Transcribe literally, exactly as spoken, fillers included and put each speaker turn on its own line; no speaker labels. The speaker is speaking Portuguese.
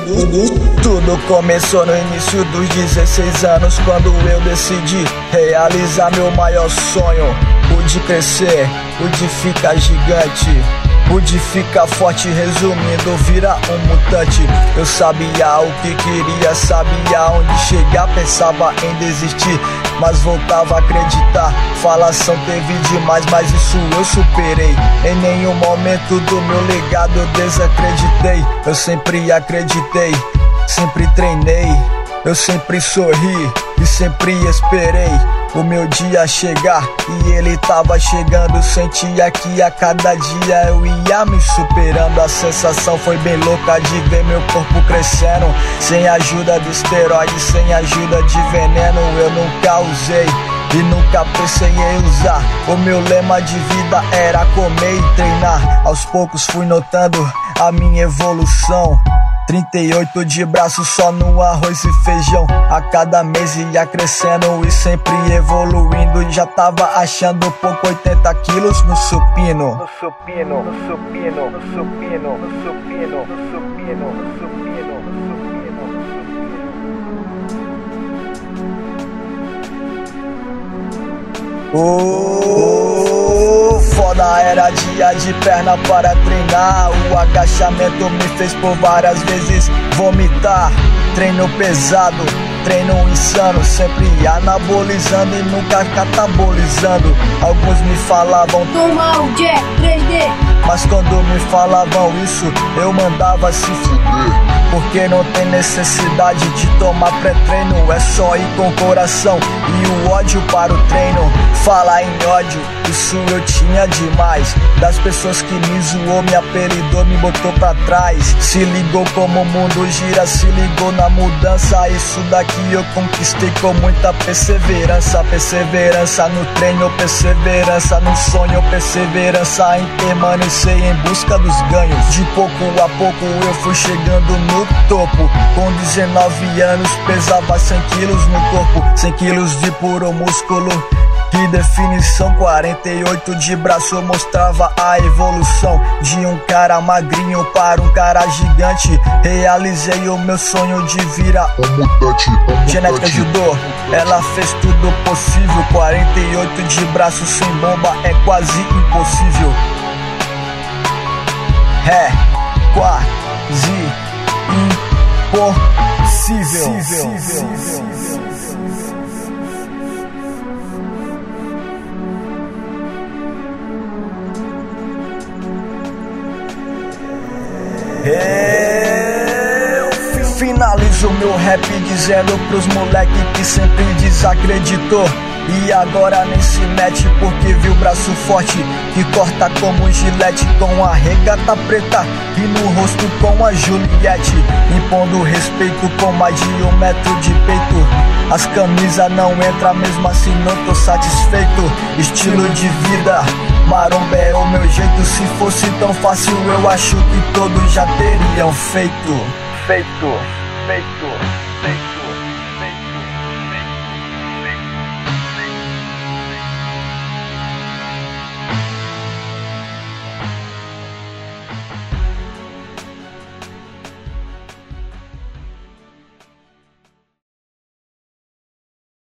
Tudo começou no início dos dezesseis anos, quando eu decidi realizar meu maior sonho, o de crescer, o de ficar gigante, o de ficar forte, resumindo, virar um mutante. Eu sabia o que queria, sabia onde chegar, pensava em desistir, mas voltava a acreditar. Falação teve demais, mas isso eu superei. Em nenhum momento do meu legado eu desacreditei. Eu sempre acreditei, sempre treinei, eu sempre sorri e sempre esperei o meu dia chegar, e ele tava chegando. Sentia que a cada dia eu ia me superando. A sensação foi bem louca de ver meu corpo crescendo, sem ajuda de esteroide, sem ajuda de veneno. Eu nunca usei e nunca pensei em usar. O meu lema de vida era comer e treinar. Aos poucos fui notando a minha evolução. trinta e oito de braço só no arroz e feijão. A cada mês ia crescendo e sempre evoluindo. E já tava achando pouco, oitenta quilos no supino.
No supino, no supino, no supino, no supino, no supino, no supino, no supino, no supino.
Oh, foda, era dia de perna para treinar. O agachamento me fez por várias vezes vomitar. Treino pesado, treino insano, sempre anabolizando e nunca catabolizando. Alguns me falavam
toma o Jack três D,
mas quando me falavam isso eu mandava se fuder, porque não tem necessidade de tomar pré-treino, é só ir com o coração e o ódio para o treino. Falar em ódio, isso eu tinha demais. Das pessoas que me zoou, me apelidou, me botou pra trás. Se ligou como o mundo gira, se ligou na mudança. Isso daqui eu conquistei com muita perseverança. Perseverança no treino, perseverança no sonho, perseverança em permanecer em busca dos ganhos. De pouco a pouco eu fui chegando no topo. Com dezenove anos pesava cem quilos no corpo, cem quilos de puro músculo. Que definição, quarenta e oito de braço mostrava a evolução de um cara magrinho para um cara gigante. Realizei o meu sonho de virar
um mutante, um mutante.
Genética ajudou, ela fez tudo possível. Quarenta e oito de braço sem bomba é quase impossível. É quase impossível. Eu finalizo meu rap dizendo pros moleque que sempre desacreditou e agora nem se mete porque viu braço forte que corta como gilete, com a regata preta e no rosto com a Juliette, impondo respeito com mais de um metro de peito. As camisas não entram, mesmo assim não tô satisfeito. Estilo de vida, maromba é o meu jeito. Se fosse tão fácil eu acho que todos já teriam feito.
Feito, feito.